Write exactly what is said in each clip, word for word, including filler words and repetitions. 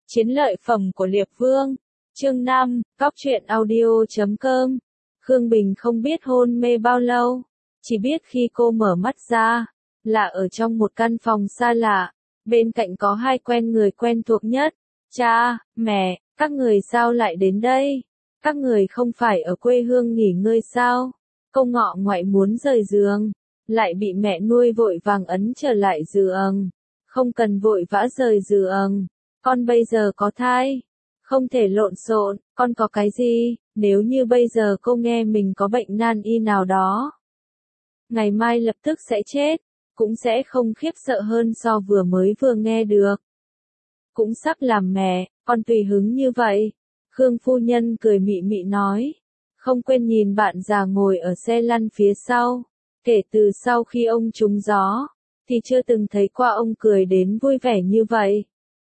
Chiến lợi phẩm của Liệt Vương. Chương năm, Cóc truyện audio chấm com. Khương Bình không biết hôn mê bao lâu, chỉ biết khi cô mở mắt ra, là ở trong một căn phòng xa lạ, bên cạnh có hai quen người quen thuộc nhất. Cha, mẹ, các người sao lại đến đây? Các người không phải ở quê hương nghỉ ngơi sao? Cô ngọ ngoại muốn rời giường, lại bị mẹ nuôi vội vàng ấn trở lại giường. Không cần vội vã rời giường, con bây giờ có thai. Không thể lộn xộn, con có cái gì, nếu như bây giờ cô nghe mình có bệnh nan y nào đó, ngày mai lập tức sẽ chết, cũng sẽ không khiếp sợ hơn so vừa mới vừa nghe được. Cũng sắp làm mẹ, con tùy hứng như vậy. Khương phu nhân cười mị mị nói, không quên nhìn bạn già ngồi ở xe lăn phía sau. Kể từ sau khi ông trúng gió, thì chưa từng thấy qua ông cười đến vui vẻ như vậy.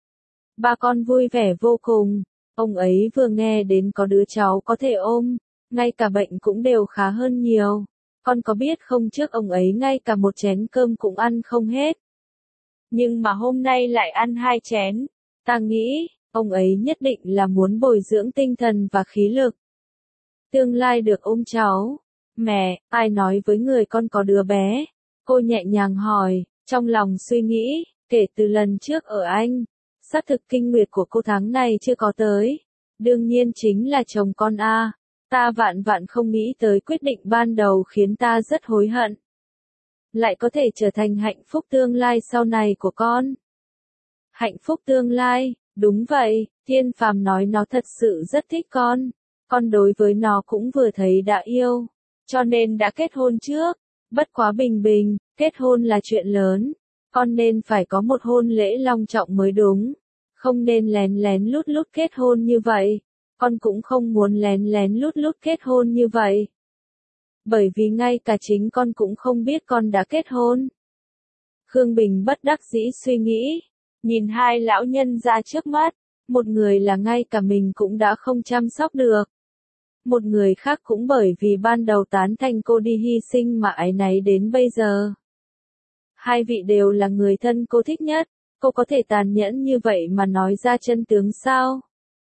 Ba con vui vẻ vô cùng, ông ấy vừa nghe đến có đứa cháu có thể ôm, ngay cả bệnh cũng đều khá hơn nhiều. Con có biết không, trước ông ấy ngay cả một chén cơm cũng ăn không hết. Nhưng mà hôm nay lại ăn hai chén, ta nghĩ, ông ấy nhất định là muốn bồi dưỡng tinh thần và khí lực. Tương lai được ôm cháu. Mẹ, ai nói với người con có đứa bé? Cô nhẹ nhàng hỏi, trong lòng suy nghĩ, kể từ lần trước ở Anh, xác thực kinh nguyệt của cô tháng này chưa có tới. Đương nhiên chính là chồng con a. Ta vạn vạn không nghĩ tới quyết định ban đầu khiến ta rất hối hận. Lại có thể trở thành hạnh phúc tương lai sau này của con. Hạnh phúc tương lai, đúng vậy, Thiên Phàm nói nó thật sự rất thích con. Con đối với nó cũng vừa thấy đã yêu, cho nên đã kết hôn trước. Bất quá Bình Bình, kết hôn là chuyện lớn, con nên phải có một hôn lễ long trọng mới đúng. Không nên lén lén lút lút kết hôn như vậy. Con cũng không muốn lén lén lút lút kết hôn như vậy. Bởi vì ngay cả chính con cũng không biết con đã kết hôn. Khương Bình bất đắc dĩ suy nghĩ, nhìn hai lão nhân ra trước mắt, một người là ngay cả mình cũng đã không chăm sóc được. Một người khác cũng bởi vì ban đầu tán thành cô đi hy sinh mà áy náy đến bây giờ. Hai vị đều là người thân cô thích nhất, cô có thể tàn nhẫn như vậy mà nói ra chân tướng sao?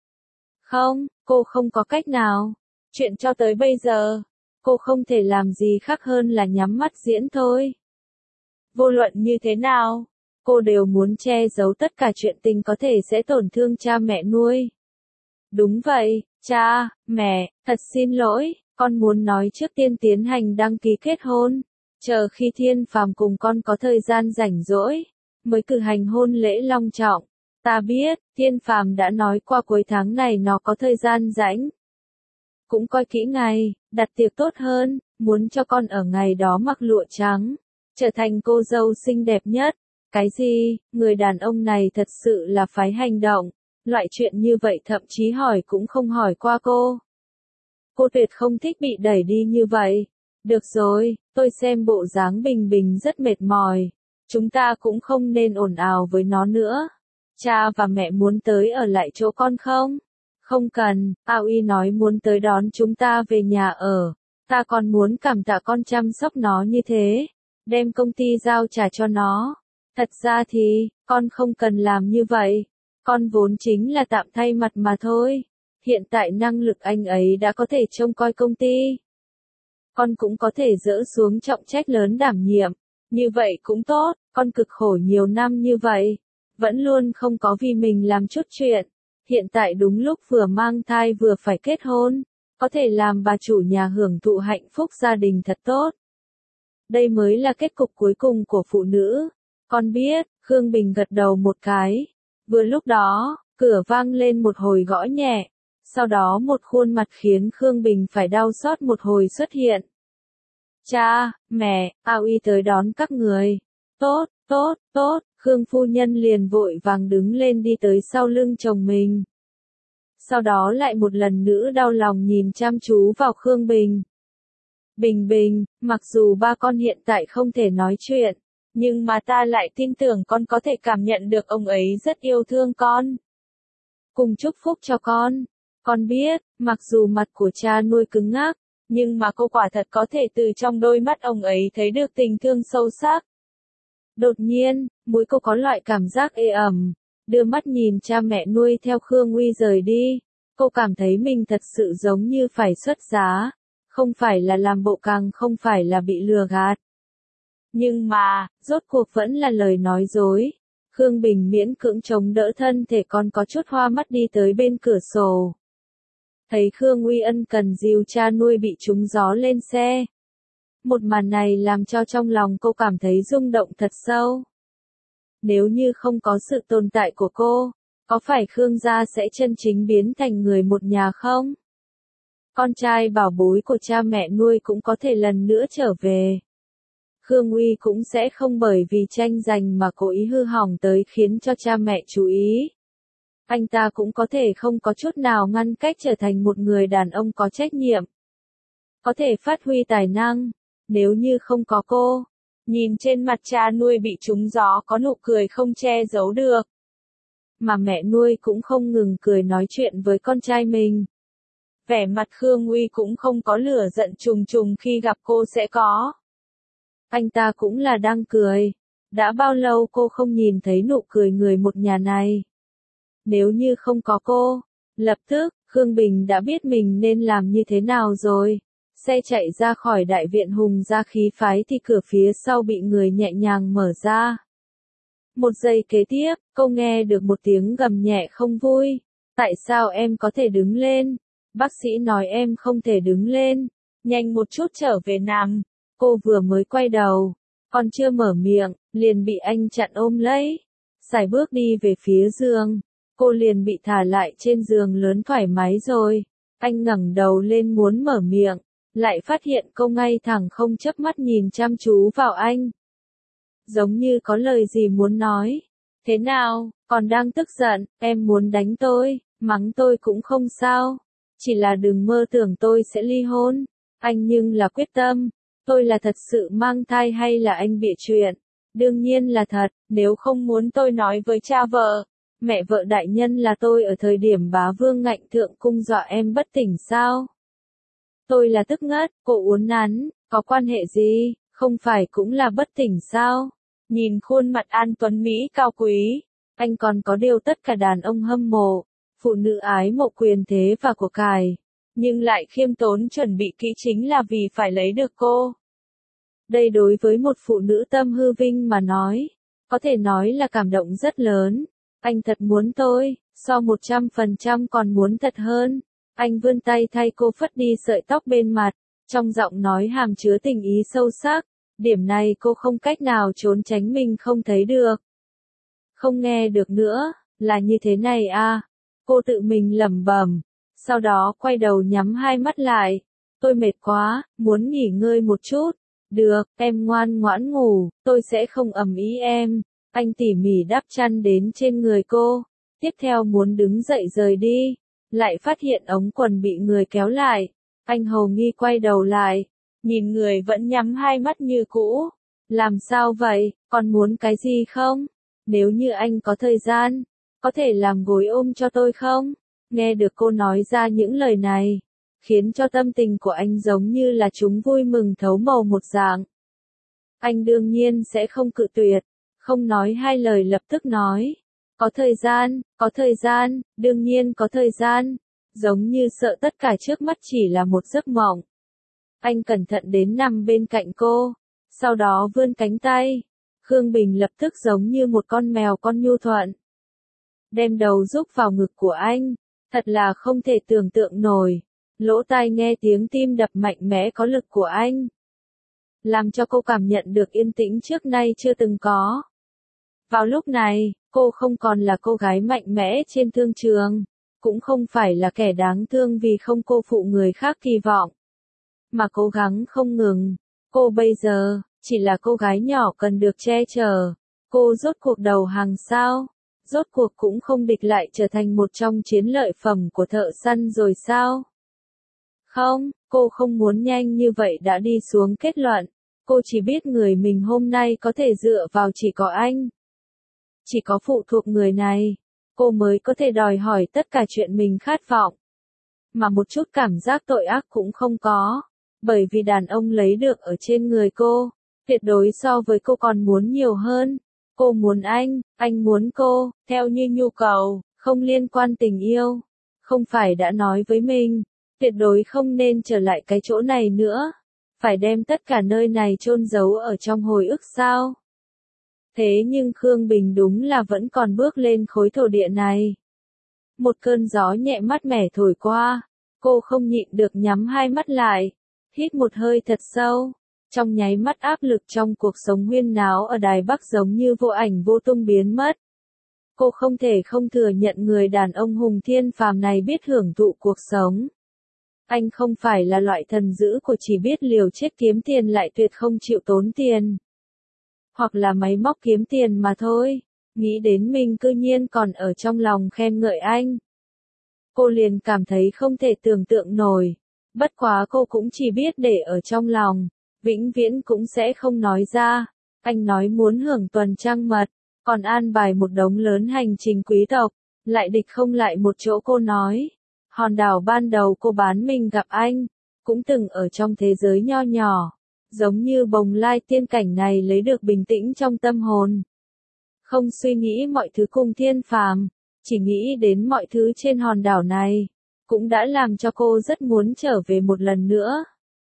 Không, cô không có cách nào. Chuyện cho tới bây giờ, cô không thể làm gì khác hơn là nhắm mắt diễn thôi. Vô luận như thế nào, cô đều muốn che giấu tất cả chuyện tình có thể sẽ tổn thương cha mẹ nuôi. Đúng vậy, cha, mẹ, thật xin lỗi, con muốn nói trước tiên tiến hành đăng ký kết hôn. Chờ khi Thiên Phàm cùng con có thời gian rảnh rỗi, mới cử hành hôn lễ long trọng. Ta biết, Thiên Phàm đã nói qua cuối tháng này nó có thời gian rảnh. Cũng coi kỹ ngày, đặt tiệc tốt hơn, muốn cho con ở ngày đó mặc lụa trắng, trở thành cô dâu xinh đẹp nhất. Cái gì, người đàn ông này thật sự là phái hành động, loại chuyện như vậy thậm chí hỏi cũng không hỏi qua cô. Cô tuyệt không thích bị đẩy đi như vậy. Được rồi, tôi xem bộ dáng Bình Bình rất mệt mỏi, chúng ta cũng không nên ồn ào với nó nữa. Cha và mẹ muốn tới ở lại chỗ con không? Không cần, Ao Y nói muốn tới đón chúng ta về nhà ở. Ta còn muốn cảm tạ con chăm sóc nó như thế, đem công ty giao trả cho nó. Thật ra thì, con không cần làm như vậy. Con vốn chính là tạm thay mặt mà thôi. Hiện tại năng lực anh ấy đã có thể trông coi công ty. Con cũng có thể dỡ xuống trọng trách lớn đảm nhiệm. Như vậy cũng tốt, con cực khổ nhiều năm như vậy. Vẫn luôn không có vì mình làm chút chuyện. Hiện tại đúng lúc vừa mang thai vừa phải kết hôn. Có thể làm bà chủ nhà hưởng thụ hạnh phúc gia đình thật tốt. Đây mới là kết cục cuối cùng của phụ nữ. Con biết, Khương Bình gật đầu một cái. Vừa lúc đó, cửa vang lên một hồi gõ nhẹ. Sau đó một khuôn mặt khiến Khương Bình phải đau xót một hồi xuất hiện. Cha, mẹ, Ao Y tới đón các người. Tốt, tốt, tốt, Khương phu nhân liền vội vàng đứng lên đi tới sau lưng chồng mình. Sau đó lại một lần nữa đau lòng nhìn chăm chú vào Khương Bình. Bình Bình, mặc dù ba con hiện tại không thể nói chuyện, nhưng mà ta lại tin tưởng con có thể cảm nhận được ông ấy rất yêu thương con. Cùng chúc phúc cho con. Con biết, mặc dù mặt của cha nuôi cứng ngắc, nhưng mà cô quả thật có thể từ trong đôi mắt ông ấy thấy được tình thương sâu sắc. Đột nhiên, mũi cô có loại cảm giác ê ẩm, đưa mắt nhìn cha mẹ nuôi theo Khương Uy rời đi. Cô cảm thấy mình thật sự giống như phải xuất giá, không phải là làm bộ càng không phải là bị lừa gạt. Nhưng mà, rốt cuộc vẫn là lời nói dối. Khương Bình miễn cưỡng chống đỡ thân thể còn có chút hoa mắt đi tới bên cửa sổ. Thấy Khương Uy ân cần dìu cha nuôi bị trúng gió lên xe. Một màn này làm cho trong lòng cô cảm thấy rung động thật sâu. Nếu như không có sự tồn tại của cô, có phải Khương gia sẽ chân chính biến thành người một nhà không? Con trai bảo bối của cha mẹ nuôi cũng có thể lần nữa trở về. Khương Uy cũng sẽ không bởi vì tranh giành mà cố ý hư hỏng tới khiến cho cha mẹ chú ý. Anh ta cũng có thể không có chút nào ngăn cách trở thành một người đàn ông có trách nhiệm. Có thể phát huy tài năng, nếu như không có cô. Nhìn trên mặt cha nuôi bị trúng gió có nụ cười không che giấu được. Mà mẹ nuôi cũng không ngừng cười nói chuyện với con trai mình. Vẻ mặt Khương Uy cũng không có lửa giận trùng trùng khi gặp cô sẽ có. Anh ta cũng là đang cười. Đã bao lâu cô không nhìn thấy nụ cười người một nhà này. Nếu như không có cô, lập tức, Khương Bình đã biết mình nên làm như thế nào rồi. Xe chạy ra khỏi đại viện Hùng Gia khí phái thì cửa phía sau bị người nhẹ nhàng mở ra. Một giây kế tiếp, cô nghe được một tiếng gầm nhẹ không vui. Tại sao em có thể đứng lên? Bác sĩ nói em không thể đứng lên. Nhanh một chút trở về nằm. Cô vừa mới quay đầu, còn chưa mở miệng, liền bị anh chặn ôm lấy. Sải bước đi về phía giường. Cô liền bị thả lại trên giường lớn thoải mái rồi. Anh ngẩng đầu lên muốn mở miệng. Lại phát hiện cô ngay thẳng không chớp mắt nhìn chăm chú vào anh. Giống như có lời gì muốn nói. Thế nào, còn đang tức giận, em muốn đánh tôi, mắng tôi cũng không sao. Chỉ là đừng mơ tưởng tôi sẽ ly hôn. Anh nhưng là quyết tâm. Tôi là thật sự mang thai hay là anh bịa chuyện? Đương nhiên là thật, nếu không muốn tôi nói với cha vợ. Mẹ vợ đại nhân là tôi ở thời điểm bá vương ngạnh thượng cung dọa em bất tỉnh sao? Tôi là tức ngất, cô uốn nắn, có quan hệ gì, không phải cũng là bất tỉnh sao? Nhìn khuôn mặt An Tuấn Mỹ cao quý, anh còn có điều tất cả đàn ông hâm mộ, phụ nữ ái mộ quyền thế và của cải, nhưng lại khiêm tốn chuẩn bị kỹ chính là vì phải lấy được cô. Đây đối với một phụ nữ tâm hư vinh mà nói, có thể nói là cảm động rất lớn. Anh thật muốn tôi, so một trăm phần trăm còn muốn thật hơn. Anh vươn tay thay cô phất đi sợi tóc bên mặt, trong giọng nói hàm chứa tình ý sâu sắc. Điểm này cô không cách nào trốn tránh mình không thấy được. Không nghe được nữa, là như thế này à. Cô tự mình lẩm bẩm, sau đó quay đầu nhắm hai mắt lại. Tôi mệt quá, muốn nghỉ ngơi một chút. Được, em ngoan ngoãn ngủ, tôi sẽ không ầm ĩ em. Anh tỉ mỉ đắp chăn đến trên người cô. Tiếp theo muốn đứng dậy rời đi. Lại phát hiện ống quần bị người kéo lại. Anh hầu nghi quay đầu lại. Nhìn người vẫn nhắm hai mắt như cũ. Làm sao vậy, còn muốn cái gì không? Nếu như anh có thời gian, có thể làm gối ôm cho tôi không? Nghe được cô nói ra những lời này, khiến cho tâm tình của anh giống như là chúng vui mừng thấu màu một dạng. Anh đương nhiên sẽ không cự tuyệt, không nói hai lời lập tức nói. Có thời gian, có thời gian, đương nhiên có thời gian. Giống như sợ tất cả trước mắt chỉ là một giấc mộng. Anh cẩn thận đến nằm bên cạnh cô, sau đó vươn cánh tay. Khương Bình lập tức giống như một con mèo con nhu thuận. Đem đầu rúc vào ngực của anh, thật là không thể tưởng tượng nổi. Lỗ tai nghe tiếng tim đập mạnh mẽ có lực của anh. Làm cho cô cảm nhận được yên tĩnh trước nay chưa từng có. Vào lúc này, cô không còn là cô gái mạnh mẽ trên thương trường, cũng không phải là kẻ đáng thương vì không cô phụ người khác kỳ vọng, mà cố gắng không ngừng. Cô bây giờ, chỉ là cô gái nhỏ cần được che chở. Cô rốt cuộc đầu hàng sao? Rốt cuộc cũng không địch lại trở thành một trong chiến lợi phẩm của thợ săn rồi sao? Không, cô không muốn nhanh như vậy đã đi xuống kết luận. Cô chỉ biết người mình hôm nay có thể dựa vào chỉ có anh. Chỉ có phụ thuộc người này, cô mới có thể đòi hỏi tất cả chuyện mình khát vọng. Mà một chút cảm giác tội ác cũng không có. Bởi vì đàn ông lấy được ở trên người cô, tuyệt đối so với cô còn muốn nhiều hơn. Cô muốn anh, anh muốn cô, theo như nhu cầu, không liên quan tình yêu. Không phải đã nói với mình, tuyệt đối không nên trở lại cái chỗ này nữa. Phải đem tất cả nơi này chôn giấu ở trong hồi ức sao? Thế nhưng Khương Bình đúng là vẫn còn bước lên khối thổ địa này. Một cơn gió nhẹ mát mẻ thổi qua, cô không nhịn được nhắm hai mắt lại, hít một hơi thật sâu. Trong nháy mắt áp lực trong cuộc sống huyên náo ở Đài Bắc giống như vô ảnh vô tung biến mất. Cô không thể không thừa nhận người đàn ông Hùng Thiên Phàm này biết hưởng thụ cuộc sống. Anh không phải là loại thần dữ của chỉ biết liều chết kiếm tiền lại tuyệt không chịu tốn tiền. Hoặc là máy móc kiếm tiền mà thôi. Nghĩ đến mình cư nhiên còn ở trong lòng khen ngợi anh. Cô liền cảm thấy không thể tưởng tượng nổi. Bất quá cô cũng chỉ biết để ở trong lòng. Vĩnh viễn cũng sẽ không nói ra. Anh nói muốn hưởng tuần trăng mật. Còn an bài một đống lớn hành trình quý tộc. Lại địch không lại một chỗ cô nói. Hòn đảo ban đầu cô bán mình gặp anh. Cũng từng ở trong thế giới nho nhỏ. Giống như bồng lai tiên cảnh này lấy được bình tĩnh trong tâm hồn. Không suy nghĩ mọi thứ cùng Thiên Phàm, chỉ nghĩ đến mọi thứ trên hòn đảo này, cũng đã làm cho cô rất muốn trở về một lần nữa.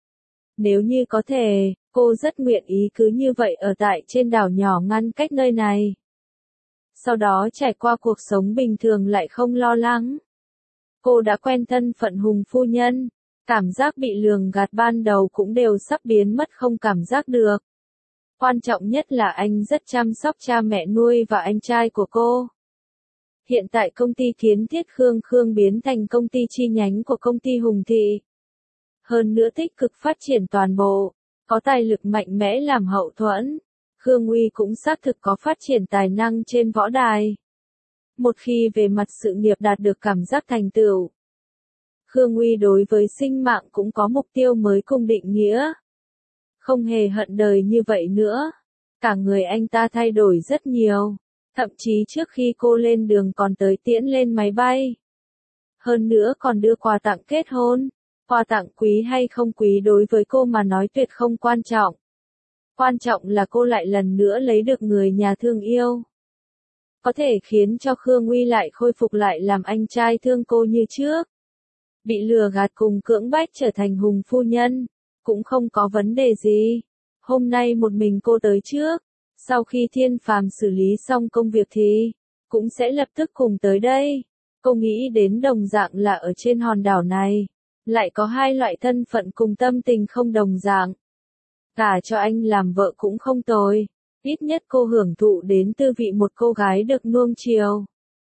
Nếu như có thể, cô rất nguyện ý cứ như vậy ở tại trên đảo nhỏ ngăn cách nơi này. Sau đó trải qua cuộc sống bình thường lại không lo lắng. Cô đã quen thân phận Hùng phu nhân. Cảm giác bị lường gạt ban đầu cũng đều sắp biến mất không cảm giác được. Quan trọng nhất là anh rất chăm sóc cha mẹ nuôi và anh trai của cô. Hiện tại công ty Kiến Thiết Khương Khương biến thành công ty chi nhánh của công ty Hùng Thị. Hơn nữa tích cực phát triển toàn bộ, có tài lực mạnh mẽ làm hậu thuẫn. Khương Uy cũng xác thực có phát triển tài năng trên võ đài. Một khi về mặt sự nghiệp đạt được cảm giác thành tựu, Khương Uy đối với sinh mạng cũng có mục tiêu mới cùng định nghĩa. Không hề hận đời như vậy nữa. Cả người anh ta thay đổi rất nhiều. Thậm chí trước khi cô lên đường còn tới tiễn lên máy bay. Hơn nữa còn đưa quà tặng kết hôn. Quà tặng quý hay không quý đối với cô mà nói tuyệt không quan trọng. Quan trọng là cô lại lần nữa lấy được người nhà thương yêu. Có thể khiến cho Khương Uy lại khôi phục lại làm anh trai thương cô như trước. Bị lừa gạt cùng cưỡng bách trở thành Hùng phu nhân, cũng không có vấn đề gì. Hôm nay một mình cô tới trước, sau khi Thiên Phàm xử lý xong công việc thì, cũng sẽ lập tức cùng tới đây. Cô nghĩ đến đồng dạng là ở trên hòn đảo này, lại có hai loại thân phận cùng tâm tình không đồng dạng. Cả cho anh làm vợ cũng không tồi, ít nhất cô hưởng thụ đến tư vị một cô gái được nuông chiều.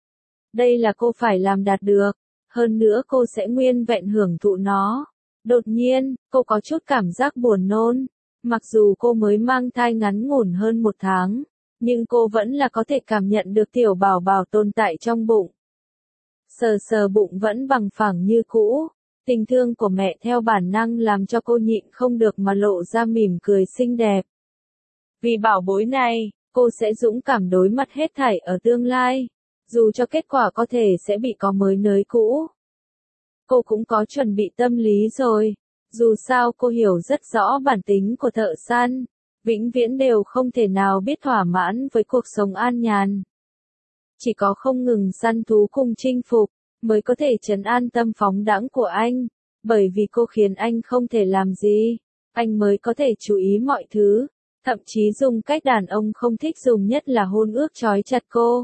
Đây là cô phải làm đạt được. Hơn nữa cô sẽ nguyên vẹn hưởng thụ nó. Đột nhiên, cô có chút cảm giác buồn nôn. Mặc dù cô mới mang thai ngắn ngủn hơn một tháng, nhưng cô vẫn là có thể cảm nhận được tiểu bảo bảo tồn tại trong bụng. Sờ sờ bụng vẫn bằng phẳng như cũ. Tình thương của mẹ theo bản năng làm cho cô nhịn không được mà lộ ra mỉm cười xinh đẹp. Vì bảo bối này, cô sẽ dũng cảm đối mặt hết thảy ở tương lai. Dù cho kết quả có thể sẽ bị có mới nới cũ. Cô cũng có chuẩn bị tâm lý rồi. Dù sao cô hiểu rất rõ bản tính của thợ săn. Vĩnh viễn đều không thể nào biết thỏa mãn với cuộc sống an nhàn. Chỉ có không ngừng săn thú cùng chinh phục, mới có thể trấn an tâm phóng đãng của anh. Bởi vì cô khiến anh không thể làm gì, anh mới có thể chú ý mọi thứ. Thậm chí dùng cách đàn ông không thích dùng nhất là hôn ước trói chặt cô.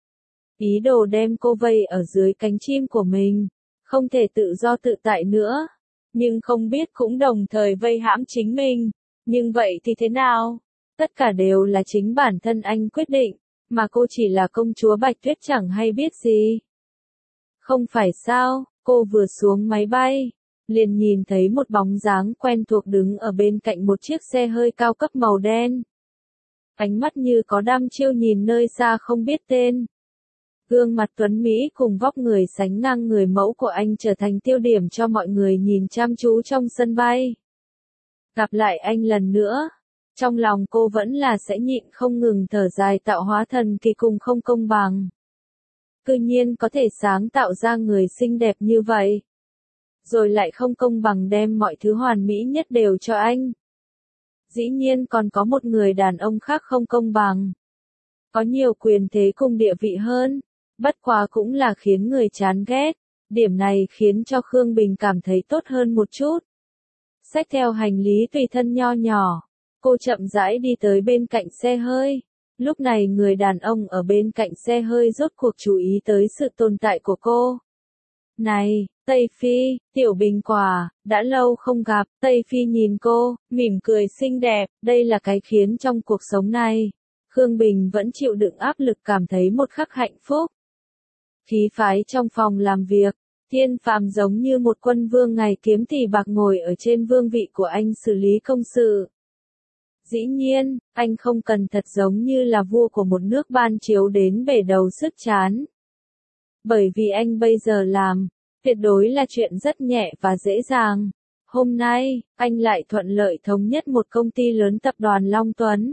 Ý đồ đem cô vây ở dưới cánh chim của mình, không thể tự do tự tại nữa, nhưng không biết cũng đồng thời vây hãm chính mình. Nhưng vậy thì thế nào? Tất cả đều là chính bản thân anh quyết định, mà cô chỉ là công chúa Bạch Tuyết chẳng hay biết gì. Không phải sao, cô vừa xuống máy bay, liền nhìn thấy một bóng dáng quen thuộc đứng ở bên cạnh một chiếc xe hơi cao cấp màu đen. Ánh mắt như có đăm chiêu nhìn nơi xa không biết tên. Gương mặt tuấn Mỹ cùng vóc người sánh ngang người mẫu của anh trở thành tiêu điểm cho mọi người nhìn chăm chú trong sân bay. Gặp lại anh lần nữa, trong lòng cô vẫn là sẽ nhịn không ngừng thở dài tạo hóa thần kỳ cùng không công bằng. Cư nhiên có thể sáng tạo ra người xinh đẹp như vậy. Rồi lại không công bằng đem mọi thứ hoàn mỹ nhất đều cho anh. Dĩ nhiên còn có một người đàn ông khác không công bằng. có nhiều quyền thế cùng địa vị hơn, bất quá cũng là khiến người chán ghét, điểm này khiến cho Khương Bình cảm thấy tốt hơn một chút. Xách theo hành lý tùy thân nho nhỏ, cô chậm rãi đi tới bên cạnh xe hơi. Lúc này người đàn ông ở bên cạnh xe hơi rốt cuộc chú ý tới sự tồn tại của cô. Này, Tây Phi, Tiểu Bình Quả, đã lâu không gặp. Tây Phi nhìn cô, mỉm cười xinh đẹp, đây là cái khiến trong cuộc sống này, Khương Bình vẫn chịu đựng áp lực cảm thấy một khắc hạnh phúc. Khí phái trong phòng làm việc, Thiên Phàm giống như một quân vương ngày kiếm tỷ bạc ngồi ở trên vương vị của anh xử lý công sự. Dĩ nhiên, anh không cần thật giống như là vua của một nước ban chiếu đến bể đầu sức chán. Bởi vì anh bây giờ làm, tuyệt đối là chuyện rất nhẹ và dễ dàng. Hôm nay, anh lại thuận lợi thống nhất một công ty lớn tập đoàn Long Tuấn.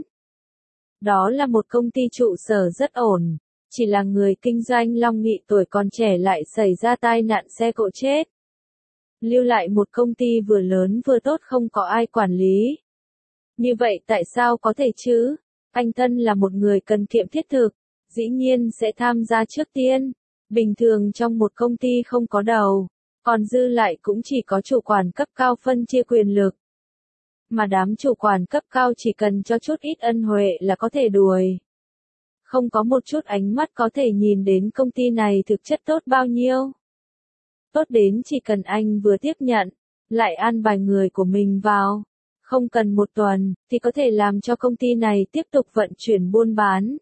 Đó là một công ty trụ sở rất ổn, chỉ là người kinh doanh Long Nghị tuổi còn trẻ lại xảy ra tai nạn xe cộ chết. Lưu lại một công ty vừa lớn vừa tốt không có ai quản lý. Như vậy tại sao có thể chứ? Anh thân là một người cần kiệm thiết thực, dĩ nhiên sẽ tham gia trước tiên. Bình thường trong một công ty không có đầu, còn dư lại cũng chỉ có chủ quản cấp cao phân chia quyền lực. Mà đám chủ quản cấp cao chỉ cần cho chút ít ân huệ là có thể đuổi. Không có một chút ánh mắt có thể nhìn đến công ty này thực chất tốt bao nhiêu. Tốt đến chỉ cần anh vừa tiếp nhận, lại an bài người của mình vào. Không cần một tuần, thì có thể làm cho công ty này tiếp tục vận chuyển buôn bán.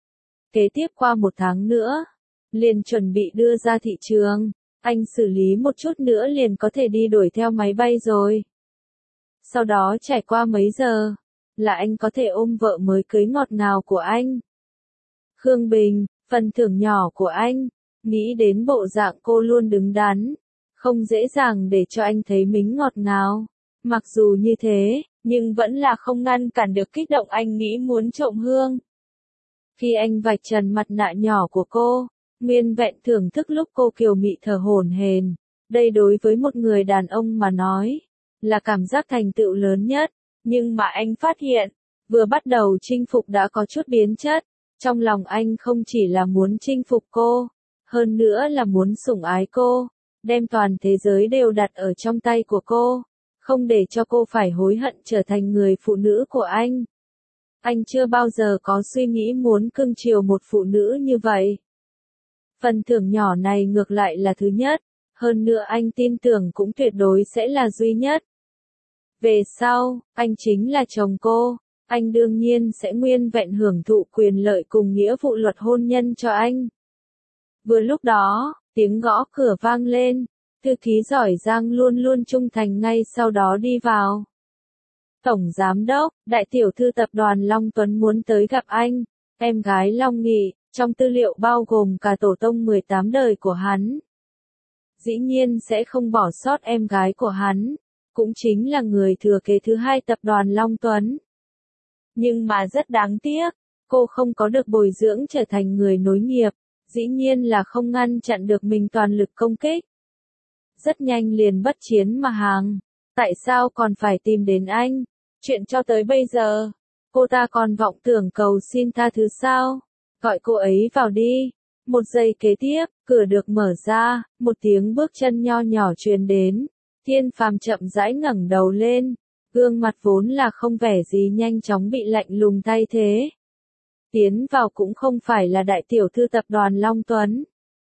Kế tiếp qua một tháng nữa, liền chuẩn bị đưa ra thị trường, anh xử lý một chút nữa liền có thể đi đuổi theo máy bay rồi. Sau đó trải qua mấy giờ, là anh có thể ôm vợ mới cưới ngọt ngào của anh. Khương Bình, phần thưởng nhỏ của anh, nghĩ đến bộ dạng cô luôn đứng đắn, không dễ dàng để cho anh thấy mính ngọt ngào. Mặc dù như thế, nhưng vẫn là không ngăn cản được kích động anh nghĩ muốn trộm hương. Khi anh vạch trần mặt nạ nhỏ của cô, nguyên vẹn thưởng thức lúc cô kiều mị thở hổn hển, đây đối với một người đàn ông mà nói, là cảm giác thành tựu lớn nhất, nhưng mà anh phát hiện, vừa bắt đầu chinh phục đã có chút biến chất, trong lòng anh không chỉ là muốn chinh phục cô, hơn nữa là muốn sủng ái cô, đem toàn thế giới đều đặt ở trong tay của cô. Không để cho cô phải hối hận trở thành người phụ nữ của anh. Anh chưa bao giờ có suy nghĩ muốn cưng chiều một phụ nữ như vậy. Phần thưởng nhỏ này ngược lại là thứ nhất, hơn nữa anh tin tưởng cũng tuyệt đối sẽ là duy nhất. Về sau, anh chính là chồng cô, anh đương nhiên sẽ nguyên vẹn hưởng thụ quyền lợi cùng nghĩa vụ luật hôn nhân cho anh. Vừa lúc đó, tiếng gõ cửa vang lên. Thư ký giỏi giang luôn luôn trung thành ngay sau đó đi vào. Tổng Giám đốc, Đại tiểu thư tập đoàn Long Tuấn muốn tới gặp anh, em gái Long Nghị, trong tư liệu bao gồm cả tổ tông mười tám đời của hắn. Dĩ nhiên sẽ không bỏ sót em gái của hắn, cũng chính là người thừa kế thứ hai tập đoàn Long Tuấn. Nhưng mà rất đáng tiếc, cô không có được bồi dưỡng trở thành người nối nghiệp, dĩ nhiên là không ngăn chặn được mình toàn lực công kích. Rất nhanh liền bất chiến mà hàng. Tại sao còn phải tìm đến anh? Chuyện cho tới bây giờ, cô ta còn vọng tưởng cầu xin tha thứ sao? Gọi cô ấy vào đi. Một giây kế tiếp, cửa được mở ra, một tiếng bước chân nho nhỏ truyền đến. Thiên Phàm chậm rãi ngẩng đầu lên, gương mặt vốn là không vẻ gì nhanh chóng bị lạnh lùng thay thế. Tiến vào cũng không phải là đại tiểu thư tập đoàn Long Tuấn,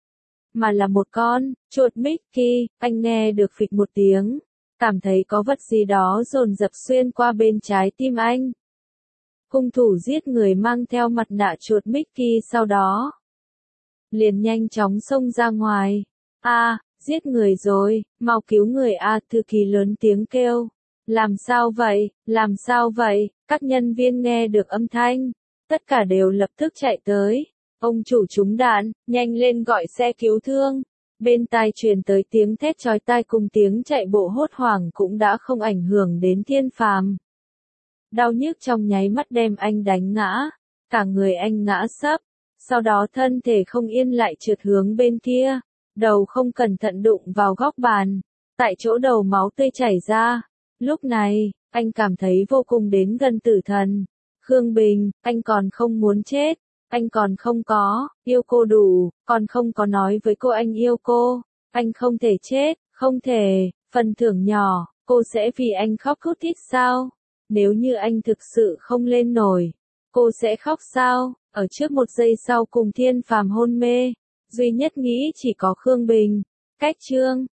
mà là một con chuột Mickey. Anh nghe được phịch một tiếng, cảm thấy có vật gì đó dồn dập xuyên qua bên trái tim anh. Hung thủ giết người mang theo mặt nạ chuột Mickey sau đó liền nhanh chóng xông ra ngoài. A, à, giết người rồi, mau cứu người a, à, thư ký lớn tiếng kêu. Làm sao vậy, làm sao vậy? Các nhân viên nghe được âm thanh, tất cả đều lập tức chạy tới. Ông chủ trúng đạn, nhanh lên gọi xe cứu thương. Bên tai truyền tới tiếng thét chói tai cùng tiếng chạy bộ hốt hoảng cũng đã không ảnh hưởng đến Thiên Phàm. Đau nhức trong nháy mắt đem anh đánh ngã, cả người anh ngã sấp, sau đó thân thể không yên lại trượt hướng bên kia, đầu không cẩn thận đụng vào góc bàn, tại chỗ đầu máu tươi chảy ra. Lúc này, anh cảm thấy vô cùng đến gần tử thần. Khương Bình, anh còn không muốn chết. Anh còn không có, yêu cô đủ, còn không có nói với cô anh yêu cô. Anh không thể chết, không thể, phần thưởng nhỏ, cô sẽ vì anh khóc thút thít sao? Nếu như anh thực sự không lên nổi, cô sẽ khóc sao? Ở trước một giây sau cùng Thiên Phàm hôn mê, duy nhất nghĩ chỉ có Khương Bình. Cách chương